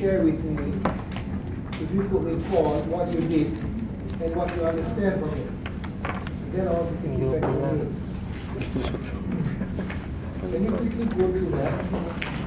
share with me, if you could recall what you did and what you understand from it. Then I want to take you back to me. Can you quickly go through that?